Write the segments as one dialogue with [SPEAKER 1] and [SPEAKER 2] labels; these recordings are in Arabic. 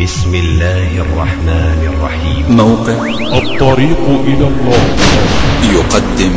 [SPEAKER 1] بسم الله الرحمن الرحيم.
[SPEAKER 2] موقع
[SPEAKER 3] الطريق إلى الله
[SPEAKER 2] يقدم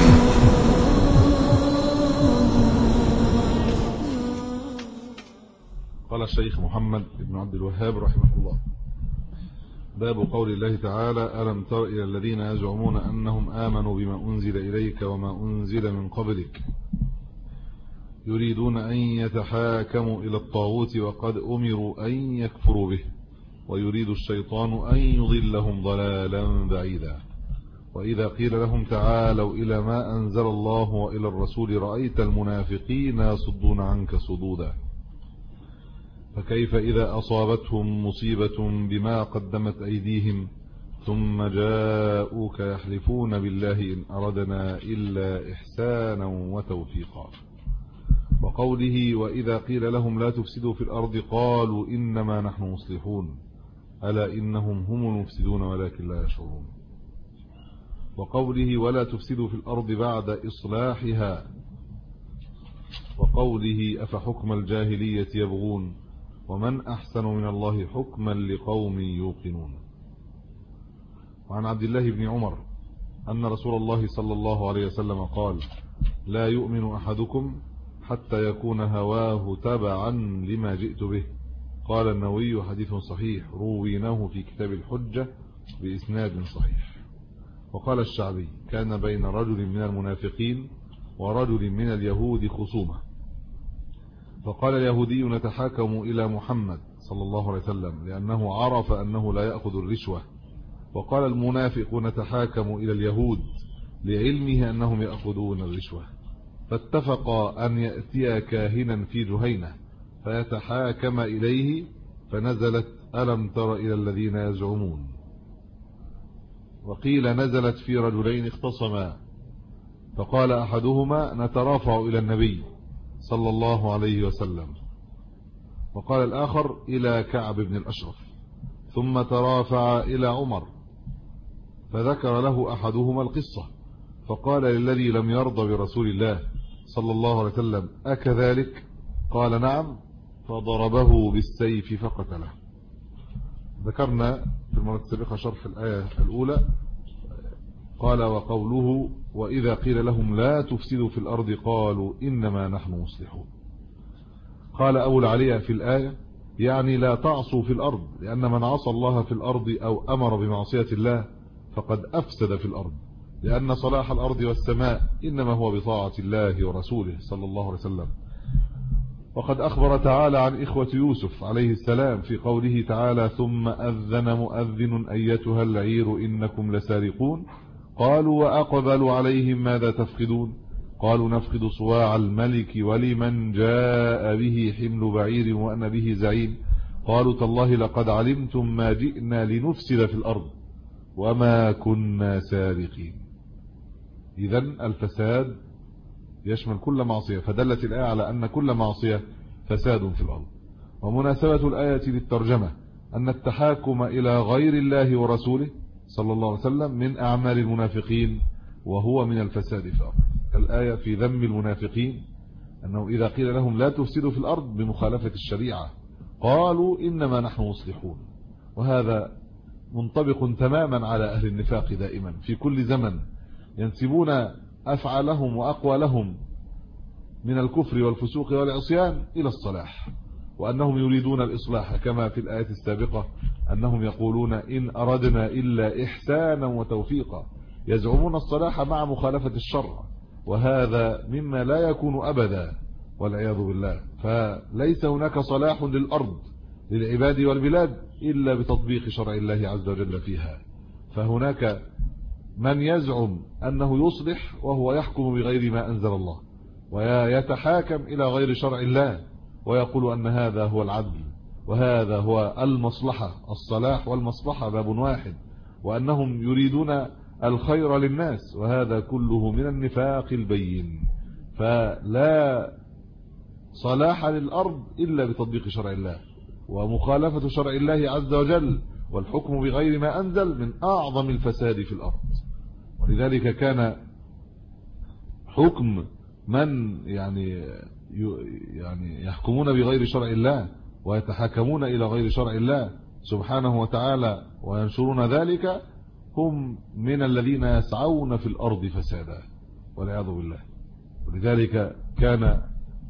[SPEAKER 4] قال الشيخ محمد بن عبد الوهاب رحمه الله: باب قول الله تعالى: ألم تر إلى الذين يزعمون أنهم آمنوا بما أنزل إليك وما أنزل من قبلك يريدون أن يتحاكموا إلى الطاغوت وقد أمروا أن يكفروا به ويريد الشيطان أن يضلهم ضلالا بعيدا. وإذا قيل لهم تعالوا إلى ما أنزل الله وإلى الرسول رأيت المنافقين يصدون عنك صدودا. فكيف إذا أصابتهم مصيبة بما قدمت أيديهم ثم جاءوك يحلفون بالله إن أردنا إلا إحسانا وتوفيقا. وقوله: وإذا قيل لهم لا تفسدوا في الأرض قالوا إنما نحن مصلحون ألا إنهم هم المفسدون ولكن لا يشعرون. وقوله: ولا تفسدوا في الأرض بعد إصلاحها. وقوله: أفحكم الجاهلية يبغون ومن أحسن من الله حكما لقوم يوقنون. وعن عبد الله بن عمر أن رسول الله صلى الله عليه وسلم قال: لا يؤمن أحدكم حتى يكون هواه تبعا لما جئت به. قال النووي: حديث صحيح رويناه في كتاب الحجة بإسناد صحيح. وقال الشعبي: كان بين رجل من المنافقين ورجل من اليهود خصومة، فقال اليهودي: نتحاكم إلى محمد صلى الله عليه وسلم لأنه عرف أنه لا يأخذ الرشوة. وقال المنافق: نتحاكم إلى اليهود لعلمه أنهم يأخذون الرشوة. فاتفقا أن يأتي كاهنا في جهينة فيتحاكم إليه، فنزلت ألم تر إلى الذين يزعمون. وقيل نزلت في رجلين اختصما، فقال أحدهما: نترافع إلى النبي صلى الله عليه وسلم. وقال الآخر: إلى كعب بن الأشرف. ثم ترافع إلى عمر، فذكر له أحدهما القصة، فقال للذي لم يرضى برسول الله صلى الله عليه وسلم: أكذلك؟ قال: نعم. فضربه بالسيف فقتله. ذكرنا في المرة السابقة شرح الآية الأولى. قال: وقوله: وإذا قيل لهم لا تفسدوا في الأرض قالوا إنما نحن مصلحون. قال أبو العليا في الآية: يعني لا تعصوا في الأرض، لأن من عصى الله في الأرض أو أمر بمعصية الله فقد أفسد في الأرض، لأن صلاح الأرض والسماء إنما هو بطاعة الله ورسوله صلى الله عليه وسلم. وقد أخبر تعالى عن إخوة يوسف عليه السلام في قوله تعالى: ثم أذن مؤذن أيتها العير إنكم لسارقون. قالوا: وأقبلوا عليهم ماذا تفقدون؟ قالوا: نفقد صواع الملك ولمن جاء به حمل بعير وأنا به زعيم. قالوا: تالله لقد علمتم ما جئنا لنفسد في الأرض وما كنا سارقين. إذن الفساد يشمل كل معصية، فدلت الآية على أن كل معصية فساد في الأرض. ومناسبة الآية للترجمة أن التحاكم إلى غير الله ورسوله صلى الله عليه وسلم من أعمال المنافقين، وهو من الفساد في الأرض. الآية في ذم المنافقين أنه إذا قيل لهم لا تفسدوا في الأرض بمخالفة الشريعة قالوا إنما نحن مصلحون. وهذا منطبق تماما على أهل النفاق دائما في كل زمن، ينسبون أفعالهم وأقوالهم من الكفر والفسوق والعصيان إلى الصلاح، وأنهم يريدون الإصلاح، كما في الآية السابقة أنهم يقولون إن أردنا إلا إحسانا وتوفيقا، يزعمون الصلاح مع مخالفة الشرع، وهذا مما لا يكون أبدا والعياذ بالله. فليس هناك صلاح للأرض للعباد والبلاد إلا بتطبيق شرع الله عز وجل فيها. فهناك من يزعم أنه يصلح وهو يحكم بغير ما أنزل الله ويتحاكم إلى غير شرع الله، ويقول أن هذا هو العدل وهذا هو المصلحة. الصلاح والمصلحة باب واحد، وأنهم يريدون الخير للناس، وهذا كله من النفاق البين. فلا صلاح للأرض إلا بتطبيق شرع الله، ومخالفة شرع الله عز وجل والحكم بغير ما أنزل من أعظم الفساد في الأرض. ولذلك كان حكم من يعني يحكمون بغير شرع الله ويتحاكمون إلى غير شرع الله سبحانه وتعالى وينشرون ذلك هم من الذين يسعون في الأرض فسادا والعياذ بالله. ولذلك كان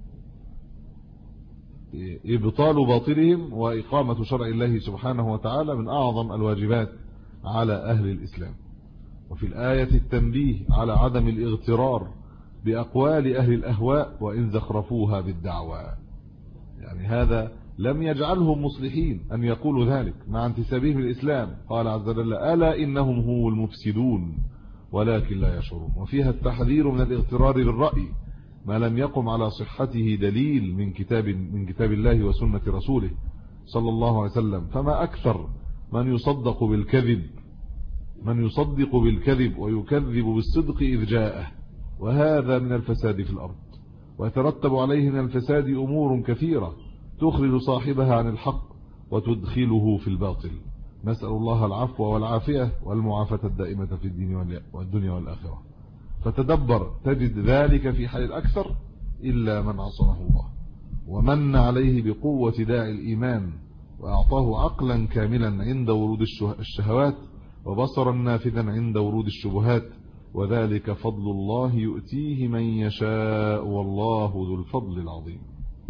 [SPEAKER 4] إبطال باطلهم وإقامة شرع الله سبحانه وتعالى من أعظم الواجبات على أهل الإسلام. وفي الآية التنبيه على عدم الاغترار بأقوال أهل الأهواء وإن زخرفوها بالدعوى، يعني هذا لم يجعلهم مصلحين أن يقولوا ذلك مع انتسابهم الإسلام. قال عز وجل: ألا إنهم هم المفسدون ولكن لا يشعرون. وفيها التحذير من الاغترار بالرأي ما لم يقم على صحته دليل من كتاب الله وسنة رسوله صلى الله عليه وسلم. فما أكثر من يصدق بالكذب ويكذب بالصدق إذ جاءه، وهذا من الفساد في الأرض، ويترتب عليه من الفساد أمور كثيرة تخرج صاحبها عن الحق وتدخله في الباطل. نسأل الله العفو والعافية والمعافاة الدائمة في الدين والدنيا والآخرة. فتدبر تجد ذلك في حال الأكثر إلا من عصمه الله ومن عليه بقوة داعي الإيمان وأعطاه عقلا كاملا عند ورود الشهوات وبصرا نافذا عند ورود الشبهات، وذلك فضل الله يؤتيه من يشاء والله ذو الفضل العظيم.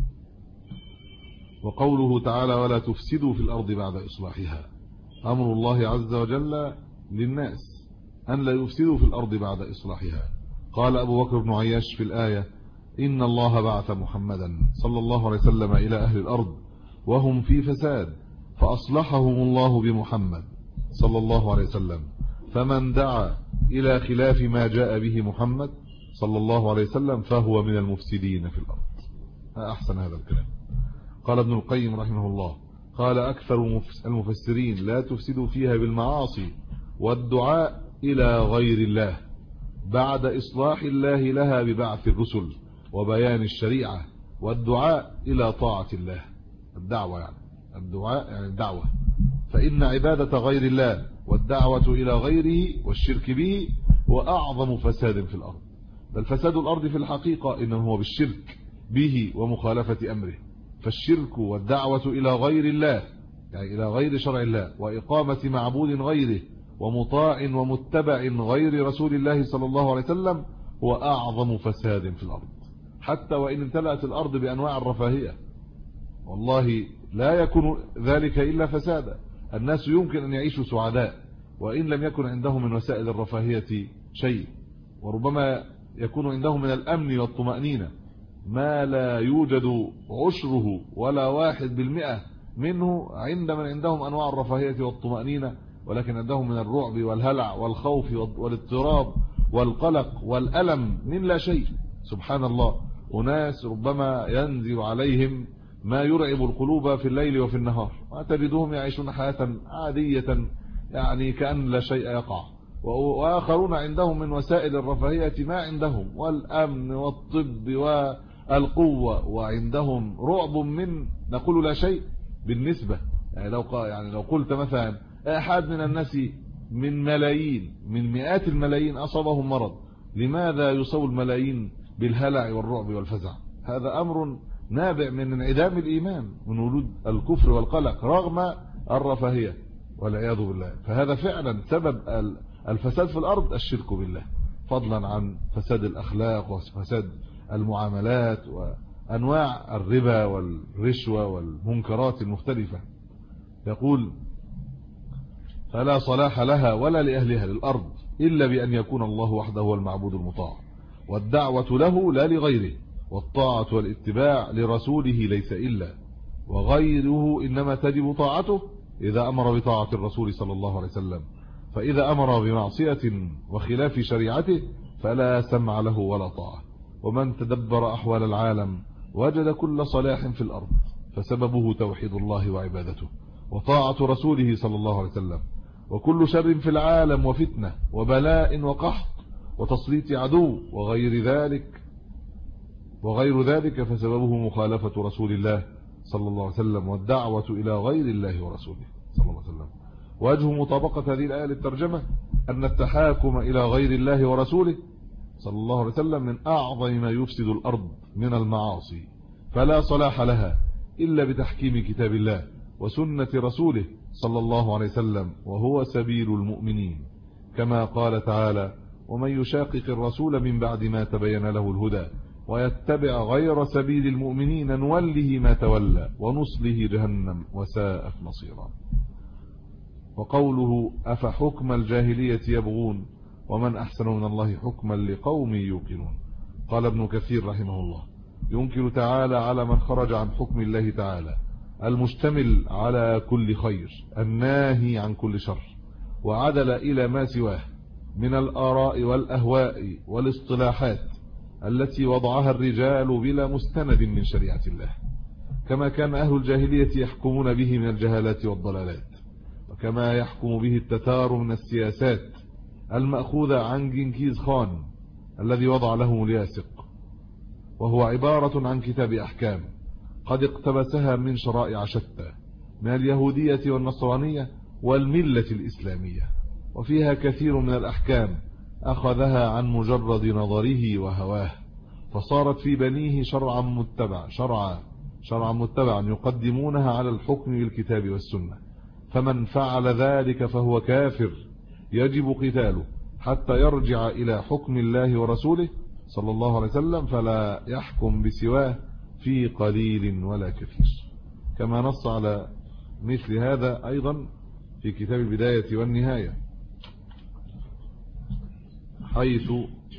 [SPEAKER 4] وقوله تعالى: ولا تفسدوا في الأرض بعد إصلاحها، أمر الله عز وجل للناس أن لا يفسدوا في الأرض بعد إصلاحها. قال أبو بكر بن عياش في الآية: إن الله بعث محمدا صلى الله عليه وسلم إلى أهل الأرض وهم في فساد فأصلحهم الله بمحمد صلى الله عليه وسلم، فمن دعا إلى خلاف ما جاء به محمد صلى الله عليه وسلم فهو من المفسدين في الأرض. أحسن هذا الكلام. قال ابن القيم رحمه الله: قال أكثر المفسرين: لا تفسدوا فيها بالمعاصي والدعاء إلى غير الله بعد إصلاح الله لها ببعث الرسل وبيان الشريعة، والدعاء إلى طاعة الله. الدعوة يعني الدعاء يعني الدعوة، فإن عبادة غير الله والدعوة إلى غيره والشرك به وأعظم فساد في الأرض. بل فساد الأرض في الحقيقة إنه هو بالشرك به ومخالفة أمره. فالشرك والدعوة إلى غير الله يعني إلى غير شرع الله وإقامة معبود غيره ومطاع ومتبع غير رسول الله صلى الله عليه وسلم هو أعظم فساد في الأرض، حتى وإن امتلأت الأرض بأنواع الرفاهية. والله لا يكون ذلك إلا فسادا. الناس يمكن أن يعيشوا سعداء وإن لم يكن عندهم من وسائل الرفاهية شيء، وربما يكون عندهم من الأمن والطمأنينة ما لا يوجد عشره ولا 1% منه عند من عندهم أنواع الرفاهية والطمأنينة، ولكن عندهم من الرعب والهلع والخوف والاضطراب والقلق والألم من لا شيء. سبحان الله. وناس ربما ينزل عليهم ما يرعب القلوب في الليل وفي النهار، وتجدهم يعيشون حياة عادية يعني كأن لا شيء يقع، وآخرون عندهم من وسائل الرفاهية ما عندهم، والأمن والطب والقوة، وعندهم رعب من نقول لا شيء بالنسبة. يعني لو قلت مثلا أحد من الناس من ملايين من مئات الملايين أصابهم مرض، لماذا يصاب الملايين بالهلع والرعب والفزع؟ هذا أمر نابع من انعدام الإيمان، من وجود الكفر والقلق رغم الرفاهية والعياذ بالله. فهذا فعلا سبب الفساد في الأرض الشرك بالله، فضلا عن فساد الأخلاق وفساد المعاملات وأنواع الربا والرشوة والمنكرات المختلفة. يقول: فلا صلاح لها ولا لأهلها للأرض إلا بأن يكون الله وحده هو المعبود المطاع، والدعوة له لا لغيره، والطاعة والاتباع لرسوله ليس إلا، وغيره إنما تجب طاعته إذا أمر بطاعة الرسول صلى الله عليه وسلم، فإذا أمر بمعصية وخلاف شريعته فلا سمع له ولا طاعة. ومن تدبر أحوال العالم وجد كل صلاح في الأرض فسببه توحيد الله وعبادته وطاعة رسوله صلى الله عليه وسلم، وكل شر في العالم وفتنة وبلاء وقحط وتسليط عدو وغير ذلك فسببه مخالفة رسول الله صلى الله عليه وسلم والدعوة إلى غير الله ورسوله صلى الله عليه وسلم. وجه مطابقة هذه الآية للترجمة أن التحاكم إلى غير الله ورسوله صلى الله عليه وسلم من أعظم ما يفسد الأرض من المعاصي، فلا صلاح لها إلا بتحكيم كتاب الله وسنة رسوله صلى الله عليه وسلم، وهو سبيل المؤمنين، كما قال تعالى: ومن يشاقق الرسول من بعد ما تبين له الهدى ويتبع غير سبيل المؤمنين نوله ما تولى ونصله جهنم وساءت مصيرا. وقوله: أفحكم الجاهلية يبغون ومن أحسن من الله حكما لقوم يوقنون. قال ابن كثير رحمه الله: ينكر تعالى على من خرج عن حكم الله تعالى المشتمل على كل خير الناهي عن كل شر وعدل إلى ما سواه من الآراء والأهواء والاصطلاحات التي وضعها الرجال بلا مستند من شريعة الله، كما كان أهل الجاهلية يحكمون به من الجهالات والضلالات، وكما يحكم به التتار من السياسات المأخوذة عن جنكيز خان الذي وضع له الياسق، وهو عبارة عن كتاب أحكام قد اقتبسها من شرائع شتى من اليهودية والنصرانية والملة الإسلامية، وفيها كثير من الأحكام أخذها عن مجرد نظره وهواه، فصارت في بنيه شرعا متبعا يقدمونها على الحكم بالكتاب والسنة. فمن فعل ذلك فهو كافر يجب قتاله حتى يرجع إلى حكم الله ورسوله صلى الله عليه وسلم، فلا يحكم بسواه في قليل ولا كثير، كما نص على مثل هذا أيضا في كتاب البداية والنهاية، حيث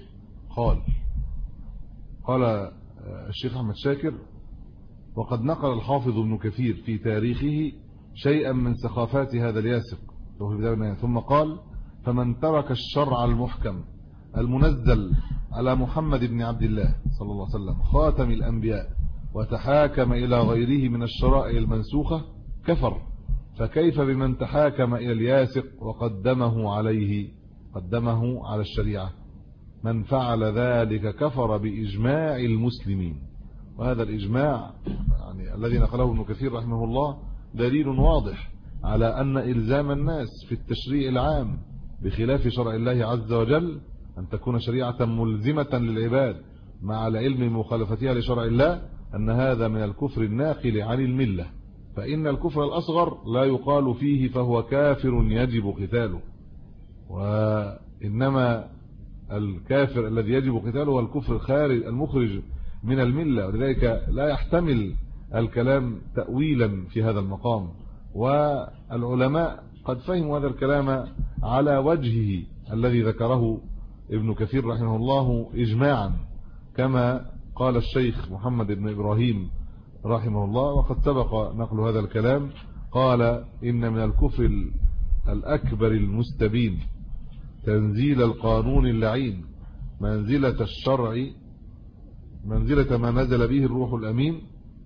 [SPEAKER 4] قال الشيخ أحمد شاكر: وقد نقل الحافظ ابن كثير في تاريخه شيئا من سخافات هذا الياسق، ثم قال: فمن ترك الشرع المحكم المنزل على محمد بن عبد الله صلى الله عليه وسلم خاتم الأنبياء وتحاكم إلى غيره من الشرائع المنسوخة كفر، فكيف بمن تحاكم إلى الياسق وقدمه على الشريعة؟ من فعل ذلك كفر بإجماع المسلمين. وهذا الإجماع يعني الذي نقله ابن كثير رحمه الله دليل واضح على أن إلزام الناس في التشريع العام بخلاف شرع الله عز وجل أن تكون شريعة ملزمة للعباد مع العلم مخالفتها لشرع الله، أن هذا من الكفر الناقل عن الملة، فإن الكفر الأصغر لا يقال فيه فهو كافر يجب قتاله، وإنما الكافر الذي يجب قتاله هو الكفر الخارج المخرج من الملة، ولذلك لا يحتمل الكلام تأويلا في هذا المقام. والعلماء قد فهموا هذا الكلام على وجهه الذي ذكره ابن كثير رحمه الله إجماعا، كما قال الشيخ محمد بن إبراهيم رحمه الله، وقد سبق نقل هذا الكلام، قال: إن من الكفر الأكبر المستبين تنزيل القانون اللعين منزلة الشرع، منزلة ما نزل به الروح الأمين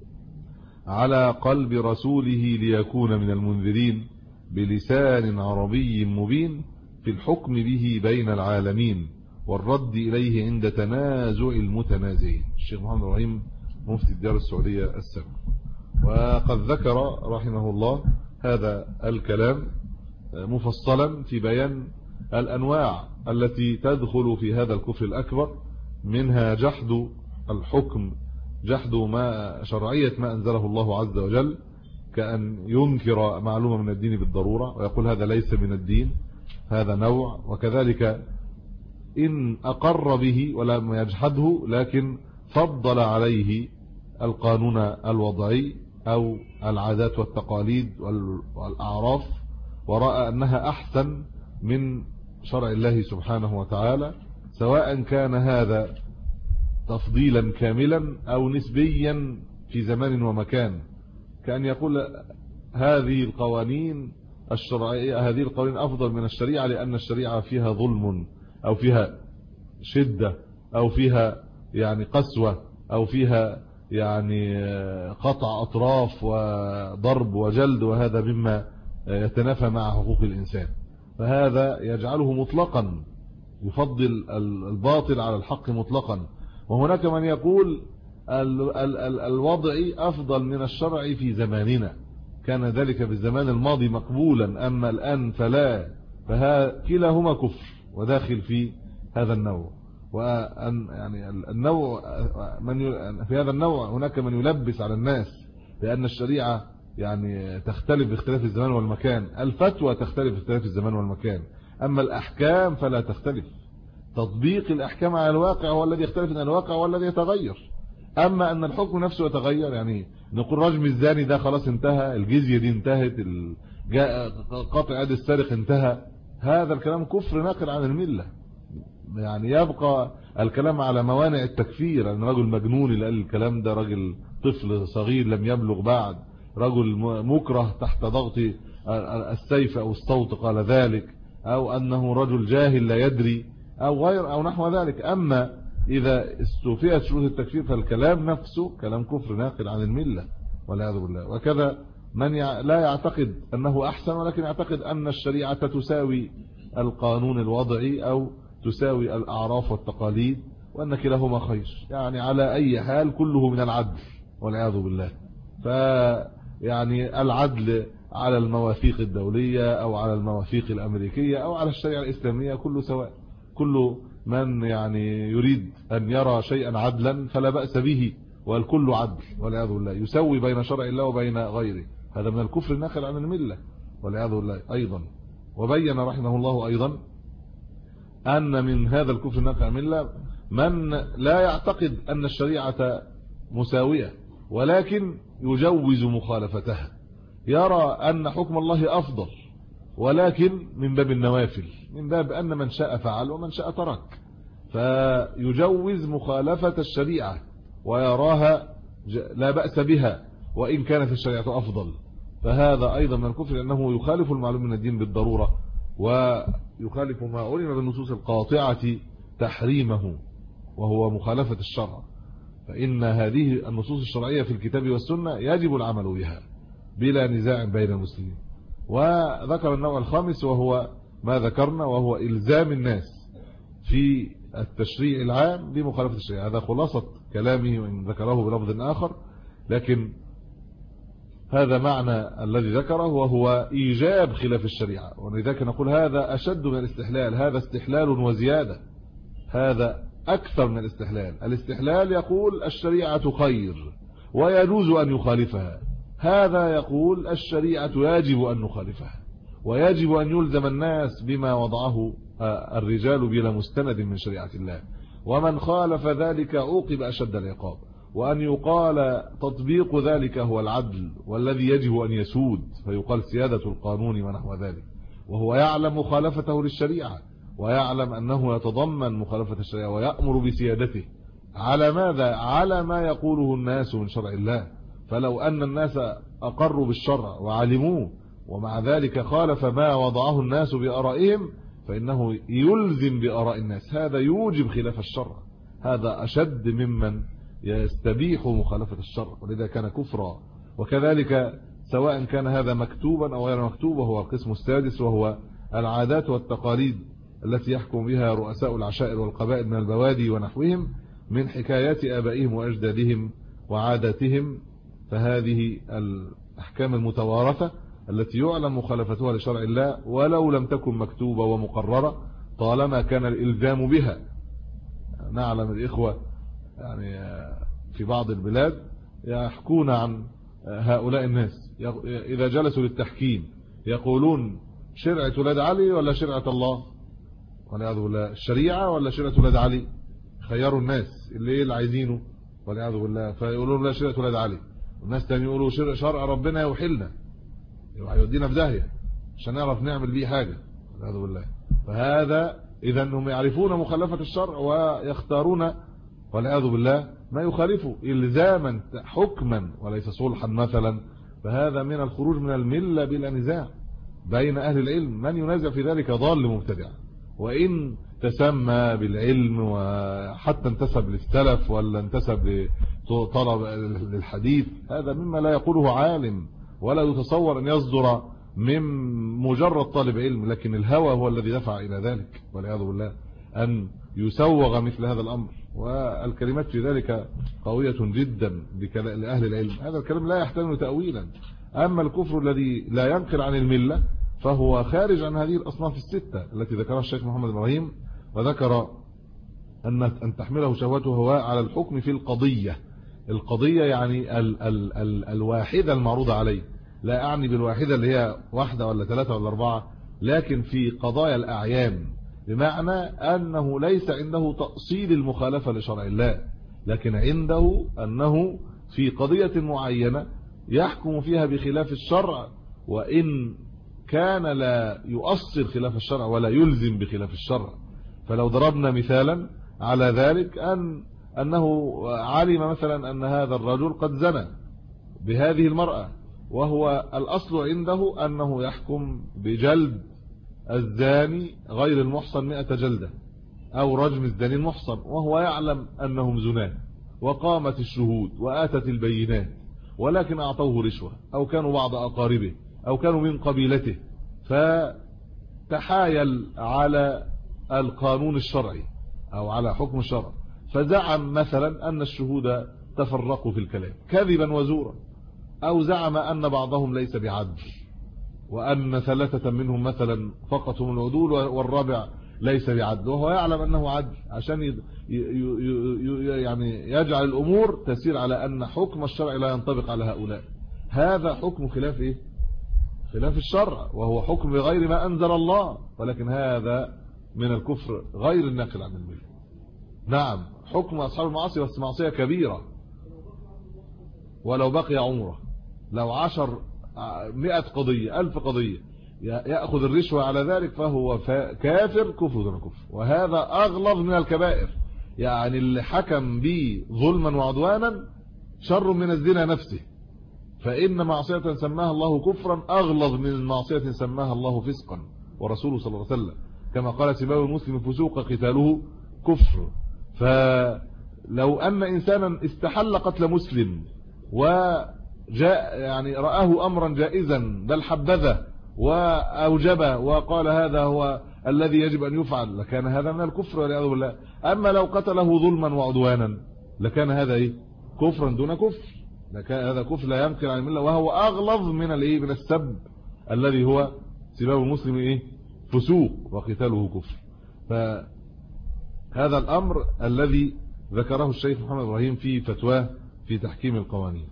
[SPEAKER 4] على قلب رسوله ليكون من المنذرين بلسان عربي مبين في الحكم به بين العالمين والرد إليه عند تنازع المتنازعين. الشيخ محمد إبراهيم مفتي الديار السعودية السابق، وقد ذكر رحمه الله هذا الكلام مفصلا في بيان الأنواع التي تدخل في هذا الكفر الأكبر، منها جحد الحكم، جحد ما شرعية ما أنزله الله عز وجل، كأن ينكر معلومة من الدين بالضرورة ويقول هذا ليس من الدين، هذا نوع. وكذلك إن أقر به ولم يجحده لكن فضل عليه القانون الوضعي أو العادات والتقاليد والأعراف ورأى أنها أحسن من شرع الله سبحانه وتعالى، سواء كان هذا تفضيلا كاملا أو نسبيا في زمان ومكان، كأن يقول هذه القوانين الشرعية، هذه القوانين أفضل من الشريعة لأن الشريعة فيها ظلم أو فيها شدة أو فيها يعني قسوة أو فيها يعني قطع أطراف وضرب وجلد، وهذا مما يتنافى مع حقوق الإنسان، فهذا يجعله مطلقا يفضل الباطل على الحق مطلقا. وهناك من يقول الوضعي أفضل من الشرعي في زماننا، كان ذلك في الزمان الماضي مقبولا أما الآن فلا، كلاهما كفر وداخل في هذا النوع. وأن يعني النوع في هذا النوع هناك من يلبس على الناس لأن الشريعة يعني تختلف باختلاف الزمان والمكان، الفتوى تختلف باختلاف الزمان والمكان، أما الأحكام فلا تختلف. تطبيق الأحكام على الواقع هو الذي يختلف، ان الواقع هو الذي يتغير. أما أن الحكم نفسه يتغير، يعني نقول رجم الزاني ده خلاص انتهى، الجزية دي انتهت، قطع يد السارق انتهى، هذا الكلام كفر ناقل عن الملة. يعني يبقى الكلام على موانع التكفير، أن رجل مجنون اللي قال الكلام ده، رجل طفل صغير لم يبلغ بعد، رجل مكره تحت ضغط السيف أو الصوت قال ذلك، أو أنه رجل جاهل لا يدري أو غير أو نحو ذلك. أما إذا استوفيت شروط التكفير فالكلام نفسه كلام كفر ناقل عن الملة والعياذ بالله. وكذا من لا يعتقد أنه أحسن، ولكن يعتقد أن الشريعة تساوي القانون الوضعي أو تساوي الأعراف والتقاليد، وأن كلاهما خير، يعني على أي حال كله من العدل والعياذ بالله. فيعني العدل على المواثيق الدولية أو على المواثيق الأمريكية أو على الشريعة الإسلامية كله سواء. كل من يعني يريد أن يرى شيئا عدلا فلا بأس به، والكل عدل والعياذ بالله، يسوي بين شرع الله وبين غيره. هذا من الكفر الناقل عن الملة والعياذ بالله أيضا. وبين رحمه الله أيضا أن من هذا الكفر الناقل عن الملة من لا يعتقد أن الشريعة مساوية ولكن يجوز مخالفتها، يرى أن حكم الله أفضل ولكن من باب النوافل، من باب أن من شاء فعل ومن شاء ترك، فيجوز مخالفة الشريعة ويراها لا بأس بها وإن كانت الشريعة أفضل. فهذا أيضا من الكفر، لأنه يخالف المعلوم من الدين بالضرورة، ويخالف ما علم بالنصوص القاطعة تحريمه، وهو مخالفة الشرع. فإن هذه النصوص الشرعية في الكتاب والسنة يجب العمل بها بلا نزاع بين المسلمين. وذكر النوع الخامس وهو ما ذكرنا، وهو إلزام الناس في التشريع العام بمخالفة الشريعة. هذا خلاصة كلامه وإن ذكره بلفظ آخر، لكن هذا معنى الذي ذكره، وهو إيجاب خلاف الشريعة. ولذلك نقول هذا أشد من الاستحلال، هذا استحلال وزيادة، هذا أكثر من الاستحلال. الاستحلال يقول الشريعة خير ويجوز أن يخالفها، هذا يقول الشريعة يجب أن نخالفها، ويجب أن يلزم الناس بما وضعه الرجال بلا مستند من شريعة الله، ومن خالف ذلك عوقب أشد العقاب، وأن يقال تطبيق ذلك هو العدل والذي يجب أن يسود، فيقال سيادة القانون ونحو ذلك، وهو يعلم مخالفته للشريعة ويعلم أنه يتضمن مخالفة الشريعة ويأمر بسيادته على ماذا؟ على ما يقوله الناس من شرع الله. فلو أن الناس أقروا بالشرع وعلموه ومع ذلك خالف ما وضعه الناس بآرائهم فإنه يلزم بآراء الناس، هذا يوجب خلاف الشرع، هذا أشد ممن يستبيح مخالفة الشرع، ولذا كان كفرا. وكذلك سواء كان هذا مكتوبا أو غير مكتوب، وهو القسم السادس، وهو العادات والتقاليد التي يحكم بها رؤساء العشائر والقبائل من البوادي ونحوهم من حكايات آبائهم وأجدادهم وعاداتهم. فهذه الأحكام المتوارثة التي يعلم مخالفتها لشرع الله ولو لم تكن مكتوبة ومقررة طالما كان الإلزام بها. نعلم الإخوة يعني في بعض البلاد يحكون عن هؤلاء الناس إذا جلسوا للتحكيم يقولون شرعة ولاد علي ولا شرعة الله، والعياذ بالله، الشريعة ولا شرعة ولاد علي، خيروا الناس اللي عايزينه والعياذ بالله، فيقولون لا شرعة ولاد علي، والناس تاني يقولوا شرع ربنا يوحلنا يودينا في داهية عشان نعرف نعمل بيه حاجة والعياذ بالله. فهذا إذا هم يعرفون مخالفة الشرع ويختارون والعياذ بالله ما يخالفه إلزاما حكما وليس صلحا مثلا، فهذا من الخروج من الملة بلا نزاع بين أهل العلم. من ينازع في ذلك ضال مبتدع، وإن تسمى بالعلم وحتى انتسب للسلف ولا انتسب لطلب للحديث، هذا مما لا يقوله عالم ولا يتصور أن يصدر من مجرد طالب علم، لكن الهوى هو الذي دفع إلى ذلك والعياذ بالله أن يسوغ مثل هذا الأمر. والكلمات في ذلك قوية جدا لأهل العلم، هذا الكلام لا يحتمل تأويلا. أما الكفر الذي لا ينقل عن الملة فهو خارج عن هذه الأصناف الستة التي ذكرها الشيخ محمد إبراهيم، وذكر أن تحمله شهوته هواء على الحكم في القضية يعني الواحدة المعروضة عليه، لا أعني بالواحدة اللي هي واحدة ولا 3 ولا 4، لكن في قضايا الأعيان، بمعنى أنه ليس عنده تأصيل المخالفة لشرع الله، لكن عنده أنه في قضية معينة يحكم فيها بخلاف الشرع، وإن كان لا يؤصل خلاف الشرع ولا يلزم بخلاف الشرع. فلو ضربنا مثالا على ذلك أنه علم مثلا أن هذا الرجل قد زنى بهذه المرأة، وهو الأصل عنده أنه يحكم بجلد الزاني غير المحصن 100 جلدة أو رجم الزاني المحصن، وهو يعلم أنهم زنان، وقامت الشهود وآتت البينات، ولكن أعطوه رشوة أو كانوا بعض أقاربه أو كانوا من قبيلته، فتحايل على القانون الشرعي أو على حكم الشرع، فزعم مثلا أن الشهود تفرقوا في الكلام كذبا وزورا، أو زعم أن بعضهم ليس بعدل، وأن 3 منهم مثلا فقط هم العدول والرابع ليس بعدل، وهو يعلم أنه عدل، عشان يعني يجعل الأمور تسير على أن حكم الشرع لا ينطبق على هؤلاء. هذا حكم خلاف إيه؟ خلاف الشرع، وهو حكم بغير ما أنزل الله، ولكن هذا من الكفر غير الناقل عن الملة. نعم، حكم أصحاب المعاصي، بس معصية كبيرة، ولو بقي عمره، لو 100 قضية 1000 قضية يأخذ الرشوة على ذلك، فهو كافر كفر دون كفر، وهذا أغلظ من الكبائر. يعني اللي حكم به ظلما وعدوانا شر من الزنا نفسه، فإن معصية سماها الله كفرا أغلظ من معصية سماها الله فسقا، ورسوله صلى الله عليه وسلم كما قال سباب المسلم فسوق قتاله كفر. فلو أن إنسانا استحل قتل مسلم وجاء يعني رآه أمرا جائزا بل حبذه وأوجبه وقال هذا هو الذي يجب أن يفعل، لكان هذا من الكفر والعياذ بالله. أما لو قتله ظلما وعدوانا لكان هذا إيه؟ كفرا دون كفر، لكان هذا كفر لا ينقل عن الملة، وهو أغلظ من الإيه؟ من السب الذي هو سباب المسلم إيه؟ فسوق وقتاله كفر. فهذا الأمر الذي ذكره الشيخ محمد إبراهيم في فتواه في تحكيم القوانين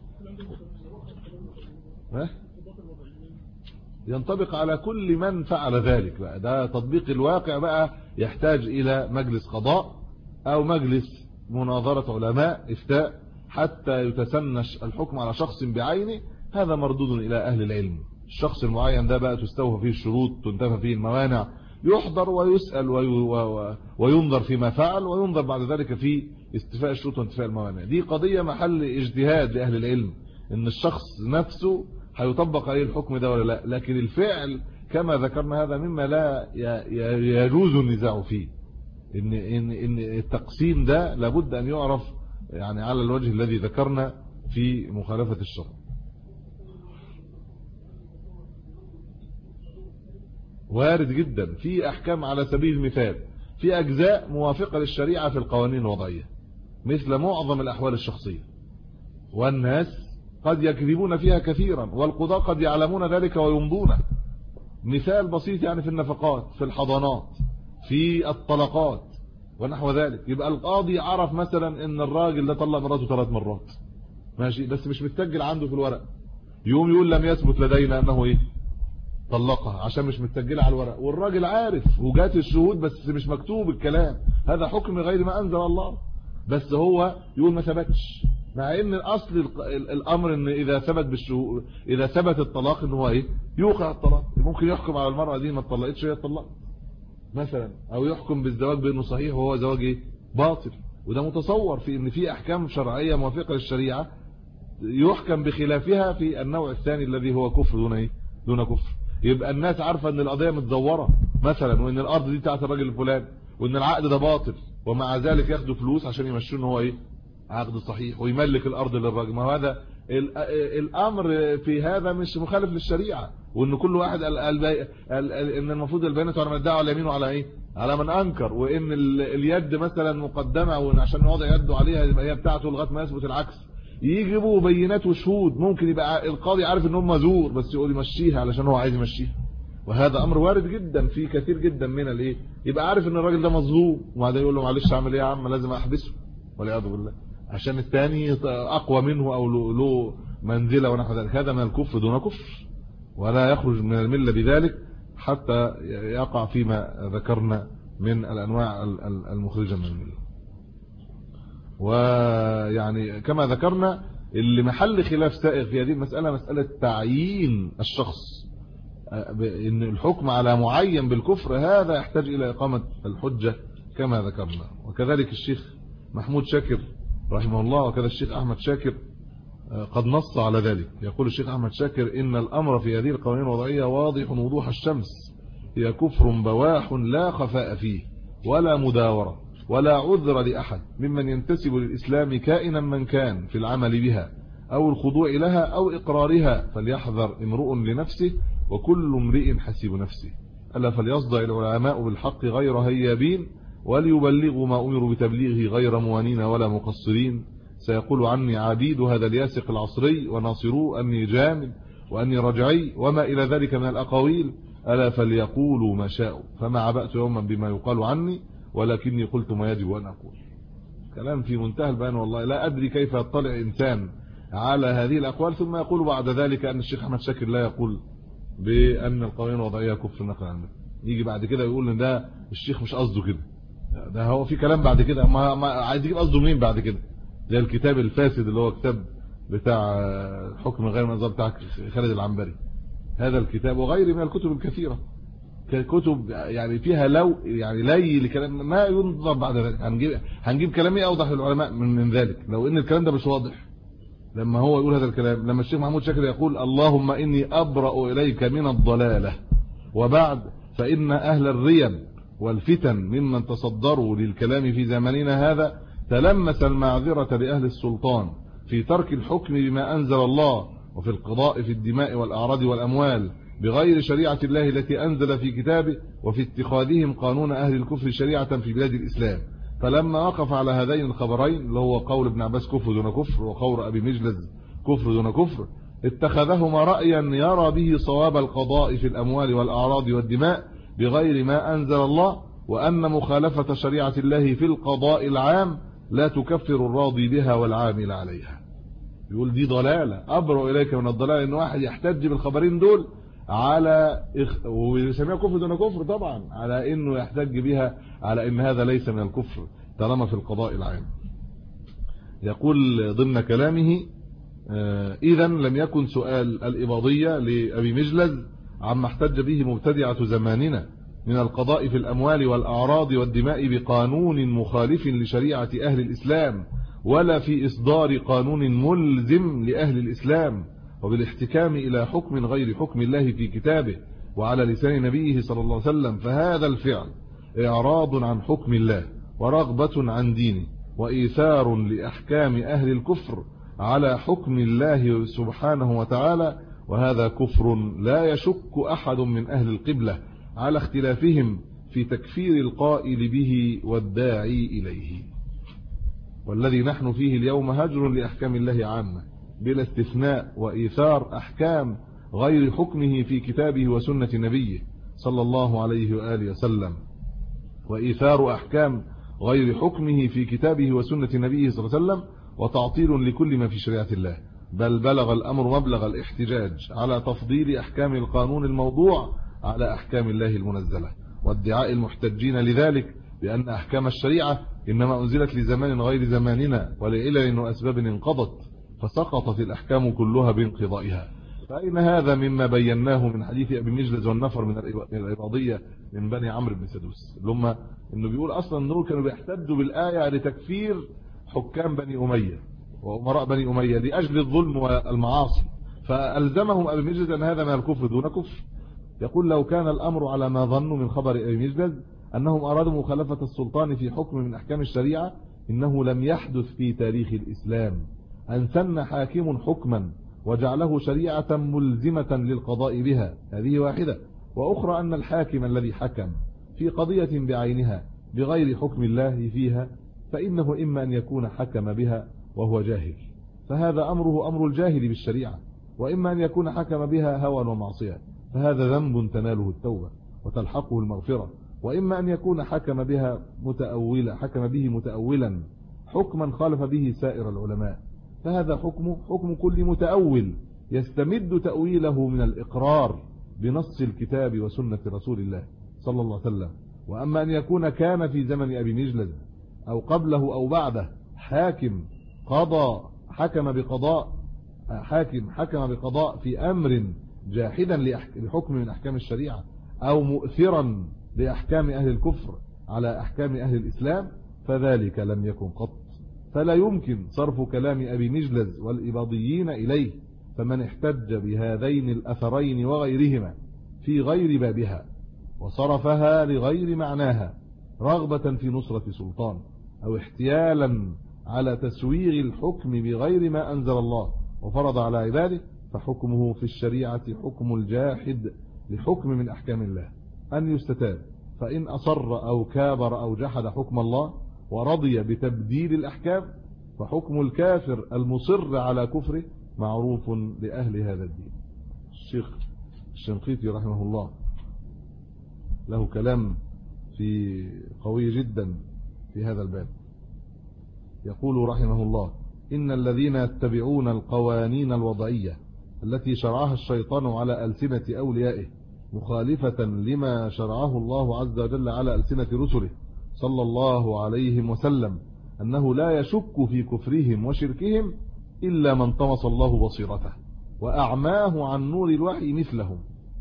[SPEAKER 4] ينطبق على كل من فعل ذلك بقى. ده تطبيق الواقع بقى، يحتاج إلى مجلس قضاء أو مجلس مناظرة علماء إفتاء حتى يتسنش الحكم على شخص بعينه. هذا مردود إلى أهل العلم. الشخص المعين ده بقى تستوفى فيه الشروط، تنتفى فيه الموانع، يحضر ويسأل وينظر فيما فعل، وينظر بعد ذلك في استيفاء الشروط وانتفاء الموانع. دي قضية محل اجتهاد لأهل العلم، إن الشخص نفسه هيطبق عليه الحكم ده ولا لا. لكن الفعل كما ذكرنا هذا مما لا يجوز النزاع فيه، إن التقسيم ده لابد أن يعرف يعني على الوجه الذي ذكرنا في مخالفة الشرع. وارد جدا في أحكام على سبيل المثال في أجزاء موافقة للشريعة في القوانين الوضعية، مثل معظم الأحوال الشخصية، والناس قد يكذبون فيها كثيرا، والقضاة قد يعلمون ذلك ويمضونه. مثال بسيط يعني في النفقات، في الحضانات، في الطلقات ونحو ذلك. يبقى القاضي عرف مثلا ان الراجل ده طلق مراته 3 مرات، ماشي، بس مش متسجل عنده في الورق، يوم يقول لم يثبت لدينا انه ايه طلقها، عشان مش متسجله على الورق، والراجل عارف وجات الشهود بس مش مكتوب الكلام. هذا حكم غير ما انزل الله، بس هو يقول ما ثبتش، مع ان الاصل الامر ان اذا ثبت بالشهود، اذا ثبت الطلاق ان هو ايه يوقع الطلاق. ممكن يحكم على المرأة دي ما اتطلقتش هي اتطلقت مثلا، او يحكم بالزواج بانه صحيح وهو زواج ايه باطل. وده متصور في ان في احكام شرعية موافقة للشريعة يحكم بخلافها في النوع الثاني الذي هو كفر دون ايه دون كفر. يبقى الناس عارفة ان القضية متزورة مثلا، وان الارض دي بتاعت الراجل الفلاني، وان العقد ده باطل، ومع ذلك ياخدوا فلوس عشان يمشوا ان هو ايه عقد صحيح ويملك الارض للراجل. ما هذا الامر في هذا مش مخالف للشريعة، وان كل واحد ان المفروض البينة على من ادعى على يمينه على ايه على من انكر، وان اليد مثلا مقدمة، وان عشان يوضع يده عليها يبقى هي بتاعته لغايه ما يثبت العكس. يجيبوا بينات وشهود، ممكن يبقى القاضي عارف ان هم زور بس يقول يمشيها علشان هو عايز يمشيها. وهذا امر وارد جدا في كثير جدا من يبقى عارف ان الراجل ده مظلوم، وبعدين يقول له معلش اعمل ايه يا عم لازم احبسه والعياذ بالله. عشان الثاني أقوى منه أو له منزلة ونحو ذلك، هذا من الكفر دون كفر، ولا يخرج من الملة بذلك حتى يقع فيما ذكرنا من الأنواع المخرجة من الملة. ويعني كما ذكرنا اللي محل خلاف سائغ في هذه المسألة مسألة تعيين الشخص، إن الحكم على معين بالكفر هذا يحتاج إلى إقامة الحجة كما ذكرنا. وكذلك الشيخ محمود شاكر رحمه الله وكذا الشيخ أحمد شاكر قد نص على ذلك. يقول الشيخ أحمد شاكر إن الأمر في هذه القوانين الوضعية واضح وضوح الشمس، هي كفر بواح لا خفاء فيه ولا مداورة ولا عذر لأحد ممن ينتسب للإسلام كائنا من كان في العمل بها أو الخضوع لها أو إقرارها، فليحذر امرؤ لنفسه وكل امرئ حسيب نفسه. ألا فليصدع العلماء بالحق غير هيابين، وليبلغوا ما أمروا بتبليغه غير موانين ولا مقصرين. سيقول عني عبيد هذا الياسق العصري وناصروه أني جامد وأني رجعي وما إلى ذلك من الأقاويل. ألا فليقولوا ما شاءوا، فما عبأت يوما بما يقال عني ولكني قلت ما يجب أن أقول. كلام في منتهى البيان، والله لا أدري كيف يطلع إنسان على هذه الأقوال ثم يقول بعد ذلك أن الشيخ أحمد شاكر لا يقول بأن القوانين الوضعية كفر نقل عنه. يجي بعد كده يقول ان ده الشيخ مش قصده كده، ده هو في كلام بعد كده ما عايز يجيب قصده منين بعد كده، زي الكتاب الفاسد اللي هو كتاب بتاع حكم غير منظر بتاع خالد العنبري. هذا الكتاب وغيره من الكتب الكثيرة كتب يعني فيها لو يعني لي لكلام ما ينظر بعد ذلك. هنجيب كلام ايه اوضح للعلماء من ذلك لو ان الكلام ده مش واضح. لما هو يقول هذا الكلام، لما الشيخ محمود شاكر يقول اللهم إني أبرأ إليك من الضلالة وبعد فإن أهل الريب والفتن ممن تصدروا للكلام في زماننا هذا تلمس المعذرة لأهل السلطان في ترك الحكم بما أنزل الله وفي القضاء في الدماء والأعراض والأموال بغير شريعة الله التي أنزل في كتابه، وفي اتخاذهم قانون أهل الكفر شريعة في بلاد الإسلام. فلما وقف على هذين الخبرين اللي هو قول ابن عباس كفر دون كفر وقول أبي مجلز كفر دون كفر، اتخذهما رأيا يرى به صواب القضاء في الأموال والأعراض والدماء بغير ما أنزل الله، وأن مخالفة شريعة الله في القضاء العام لا تكفر الراضي بها والعامل عليها. يقول دي ضلالة، أبرأ إليك من الضلالة إن واحد يحتج بالخبرين دول على ويسميها كفر دون كفر طبعا على إنه يحتج بها على إن هذا ليس من الكفر طالما في القضاء العام. يقول ضمن كلامه إذا لم يكن سؤال الإباضية لأبي مجلز عما احتج به مبتدعة زماننا من القضاء في الأموال والأعراض والدماء بقانون مخالف لشريعة أهل الإسلام ولا في إصدار قانون ملزم لأهل الإسلام وبالاحتكام إلى حكم غير حكم الله في كتابه وعلى لسان نبيه صلى الله عليه وسلم، فهذا الفعل إعراض عن حكم الله ورغبة عن دينه وإيثار لأحكام أهل الكفر على حكم الله سبحانه وتعالى، وهذا كفر لا يشك أحد من أهل القبلة على اختلافهم في تكفير القائل به والداعي إليه. والذي نحن فيه اليوم هجر لأحكام الله عامة بلا استثناء وإيثار أحكام غير حكمه في كتابه وسنة نبيه صلى الله عليه وآله وسلم، وإيثار أحكام غير حكمه في كتابه وسنة نبيه صلى الله عليه وسلم وتعطيل لكل ما في شريعة الله، بل بلغ الأمر مبلغ الاحتجاج على تفضيل أحكام القانون الموضوع على أحكام الله المنزلة، وادعاء المحتجين لذلك بأن أحكام الشريعة إنما أنزلت لزمان غير زماننا ولعلل وأسباب انقضت فسقطت الأحكام كلها بانقضائها. فأين هذا مما بيناه من حديث أبي مجلز والنفر من الإباضية من بني عمرو بن سدوس، اللي هم إنه بيقول أصلا دول كانوا بيحتجوا بالآية لتكفير حكام بني أمية وأمراء بني أمية لأجل الظلم والمعاصي، فألزمهم أبي مجلز أن هذا من الكفر دون كفر. يقول لو كان الأمر على ما ظنوا من خبر أبي مجلز أنهم أرادوا مخالفة السلطان في حكم من أحكام الشريعة، إنه لم يحدث في تاريخ الإسلام أن سن حاكم حكما وجعله شريعة ملزمة للقضاء بها، هذه واحدة، وأخرى أن الحاكم الذي حكم في قضية بعينها بغير حكم الله فيها فإنه إما أن يكون حكم بها وهو جاهل فهذا أمره أمر الجاهل بالشريعة، وإما أن يكون حكم بها هوى ومعصية فهذا ذنب تناله التوبة وتلحقه المغفرة، وإما أن يكون حكم به متأولا حكما خالف به سائر العلماء، فهذا حكم كل متأول يستمد تأويله من الإقرار بنص الكتاب وسنة رسول الله صلى الله عليه وسلم. وأما أن يكون كان في زمن أبي مجلد أو قبله أو بعده حكم بقضاء في أمر جاحدا لحكم من أحكام الشريعة أو مؤثرا بأحكام أهل الكفر على أحكام أهل الإسلام، فذلك لم يكن قط، فلا يمكن صرف كلام أبي مجلد والإباضيين إليه. فمن احتج بهذين الأثرين وغيرهما في غير بابها وصرفها لغير معناها رغبة في نصرة سلطان أو احتيالا على تسويغ الحكم بغير ما أنزل الله وفرض على عباده، فحكمه في الشريعة حكم الجاحد لحكم من أحكام الله أن يستتاب. فإن أصر أو كابر أو جحد حكم الله ورضي بتبديل الأحكام، فحكم الكافر المصر على كفره معروف لأهل هذا الدين. الشيخ الشنقيطي رحمه الله له كلام في قوي جدا في هذا الباب. يقول رحمه الله: إن الذين يتبعون القوانين الوضعية التي شرعها الشيطان على ألسنة أوليائه مخالفة لما شرعه الله عز وجل على ألسنة رسله صلى الله عليه وسلم، أنه لا يشك في كفرهم وشركهم إلا من طمس الله بصيرته وأعماه عن نور الوحي مثلهم.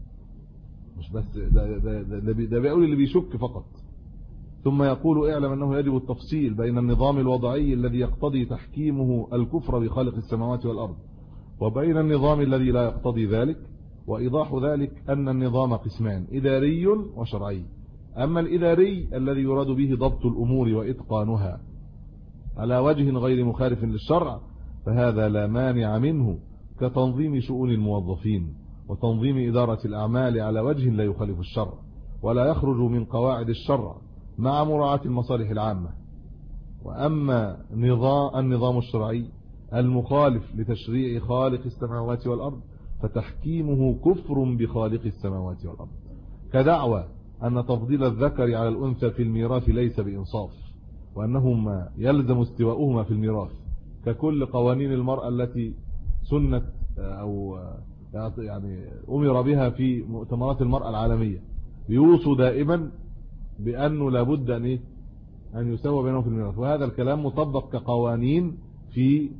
[SPEAKER 4] مش بس ده بيقول اللي بيشك فقط. ثم يقول: اعلم أنه يجب التفصيل بين النظام الوضعي الذي يقتضي تحكيمه الكفر بخالق السماوات والأرض وبين النظام الذي لا يقتضي ذلك، وإيضاح ذلك أن النظام قسمان: إداري وشرعي. أما الإداري الذي يراد به ضبط الأمور وإتقانها على وجه غير مخالف للشرع فهذا لا مانع منه، كتنظيم شؤون الموظفين وتنظيم إدارة الأعمال على وجه لا يخالف الشرع ولا يخرج من قواعد الشرع مع مراعاة المصالح العامة. وأما النظام الشرعي المخالف لتشريع خالق السماوات والأرض فتحكيمه كفر بخالق السماوات والأرض، كدعوى أن تفضيل الذكر على الأنثى في الميراث ليس بإنصاف، وأنهما يلزم استواؤهما في الميراث ككل قوانين المرأة التي سنت أو يعني أمر بها في مؤتمرات المرأة العالمية، يوصوا دائما بأنه لابد أن يسوى بينهم في الميراث. وهذا الكلام مطبق كقوانين في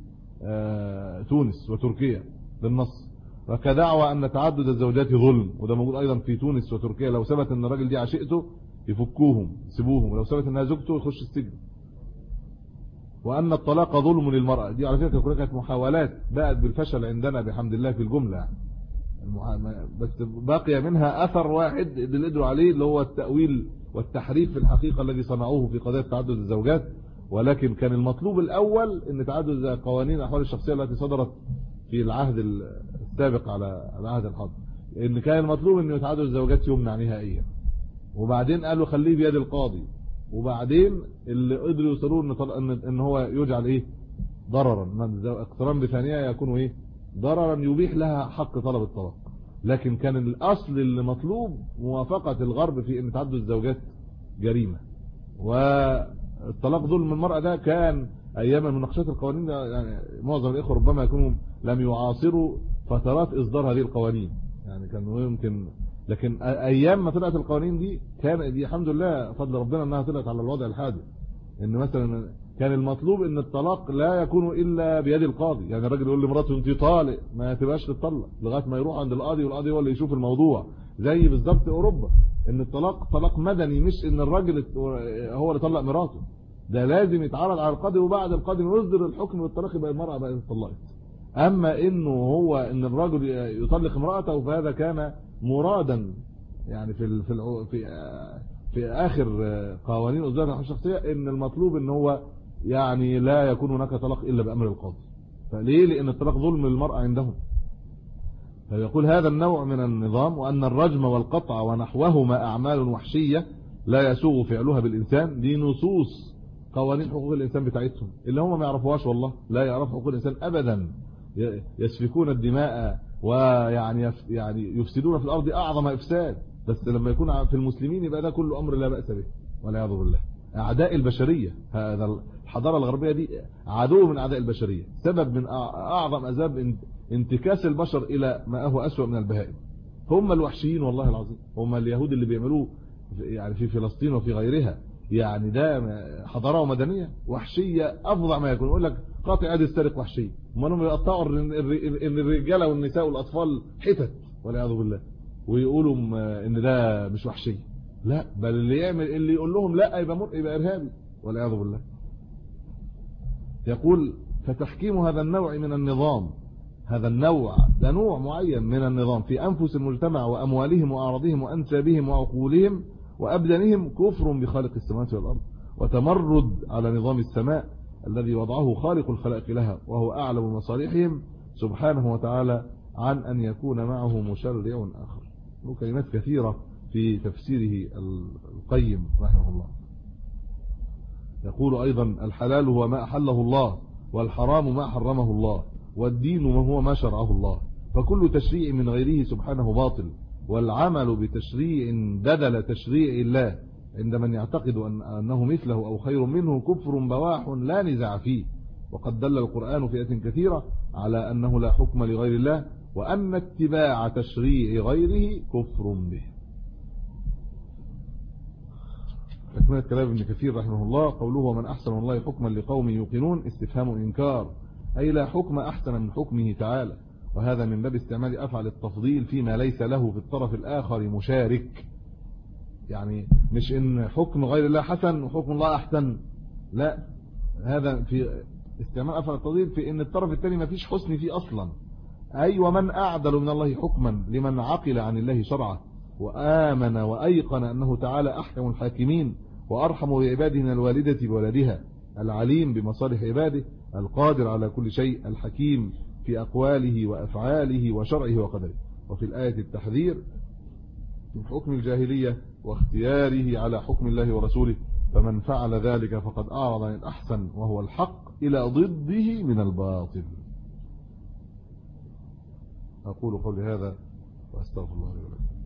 [SPEAKER 4] تونس وتركيا بالنص. وكدعوى أن تعدد الزوجات ظلم، وده موجود أيضا في تونس وتركيا. لو ثبت أن الراجل دي عشيقته يفكوهم يسيبوهم، ولو ثبت أنها زوجته يخش السجن. وأن الطلاق ظلم للمرأة، دي على فكرة كانت محاولات بقت بالفشل عندنا بحمد الله في الجملة، بس بقي منها أثر واحد اللي قدروا عليه، اللي هو التأويل والتحريف في الحقيقة الذي صنعوه في قضية تعدد الزوجات. ولكن كان المطلوب الأول أن تعدد قوانين الأحوال الشخصية التي صدرت في العهد السابق على العهد الحاضر، ان كان المطلوب انه يتعدد الزوجات يمنع نهائيا، وبعدين قالوا خليه بيد القاضي، وبعدين اللي قدروا يوصلوا ان هو يجعل ضررا، اقتران بثانيه يكون ضررا يبيح لها حق طلب الطلاق. لكن كان الاصل اللي مطلوب موافقه الغرب في ان تعدد الزوجات جريمه، والطلاق ظلم المرأة ده كان ايام مناقشات القوانين. يعني معظم الاخوه ربما يكونوا لم يعاصروا فترات اصدار هذه القوانين، يعني كان يمكن، لكن ايام ما طلعت القوانين دي كان دي الحمد لله فضل ربنا انها طلعت على الوضع الحادث. ان مثلا كان المطلوب ان الطلاق لا يكون الا بيد القاضي، يعني الراجل يقول لمراته انت طالق ما تبقاش تطلق لغايه ما يروح عند القاضي، والقاضي هو اللي يشوف الموضوع. زي بالظبط اوروبا، ان الطلاق طلاق مدني، مش ان الراجل هو اللي طلق مراته، ده لازم يتعرض على القاضي، وبعد القاضي يصدر الحكم بالطلاق يبقى المرأة بقت اتطلقت. اما انه هو ان الرجل يطلق امرأته فهذا كان مرادا، يعني في اخر قوانين اصدار الحقوق الشخصيه، ان المطلوب ان هو يعني لا يكون هناك طلاق الا بامر القاضي. فليه؟ لان الطلاق ظلم للمرأة عندهم. فيقول هذا النوع من النظام، وان الرجم والقطع ونحوهما اعمال وحشيه لا يسوغ فعلها بالانسان. دي نصوص قوانين حقوق الانسان بتاعتهم اللي هم ما يعرفوهاش، والله لا يعرفوا حقوق الانسان ابدا، يسفكون الدماء ويعني يفسدون في الارض اعظم افساد. بس لما يكون في المسلمين يبقى ده كله امر لا باس به والعياذ بالله. أعداء البشرية. هذا الحضارة الغربية دي عدو من أعداء البشرية، سبب من أعظم أسباب انتكاس البشر إلى ما هو أسوأ من البهائم. هم الوحشيين والله العظيم، هم اليهود اللي بيعملوه يعني في فلسطين وفي غيرها. يعني ده حضارة ومدنية وحشية أفظع ما يكون. يقول لك قاطع يد السارق وحشية، هم يقطعوا الرجالة والنساء والأطفال حتت والعياذ بالله، ويقولوا إن ده مش وحشية. لا، بل اللي يقول لهم لا يبقى إرهابي والعياذ بالله. يقول فتحكيم هذا النوع من النظام، هذا النوع ده نوع معين من النظام في أنفس المجتمع وأموالهم وأعراضهم وأنسابهم وعقولهم وأبدانهم كفر بخالق السماوات والأرض، وتمرد على نظام السماء الذي وضعه خالق الخلائق لها، وهو أعلم بمصالحهم سبحانه وتعالى عن أن يكون معه مشرع آخر. وكلمات كثيرة في تفسيره القيم رحمه الله. يقول أيضا الحلال هو ما أحله الله، والحرام ما حرمه الله، والدين ما هو ما شرعه الله، فكل تشريع من غيره سبحانه باطل، والعمل بتشريع بدل تشريع الله عند من يعتقد أنه مثله أو خير منه كفر بواح لا نزاع فيه. وقد دل القرآن في آيات كثيرة على أنه لا حكم لغير الله، وأن اتباع تشريع غيره كفر به. تكملة كلام ابن كثير رحمه الله قوله ومن أحسن الله حكما لقوم يوقنون استفهام إنكار، أي لا حكم أحسن من حكمه تعالى، وهذا من باب استعمال أفعل التفضيل فيما ليس له في الطرف الآخر مشارك. يعني مش إن حكم غير الله حسن وحكم الله أحسن، لا، هذا في استعمال أفعل التفضيل في إن الطرف الثاني ما فيش حسن فيه أصلا. أي ومن أعدل من الله حكما لمن عقل عن الله شرعه وآمن وأيقن أنه تعالى أحكم الحاكمين وأرحم بعباده من الوالدة بولدها، العليم بمصالح عباده، القادر على كل شيء، الحكيم في أقواله وأفعاله وشرعه وقدره. وفي الآية التحذير من حكم الجاهلية واختياره على حكم الله ورسوله، فمن فعل ذلك فقد أعرض عن الأحسن وهو الحق إلى ضده من الباطل. أقول قولي هذا وأستغفر الله لي ولكم.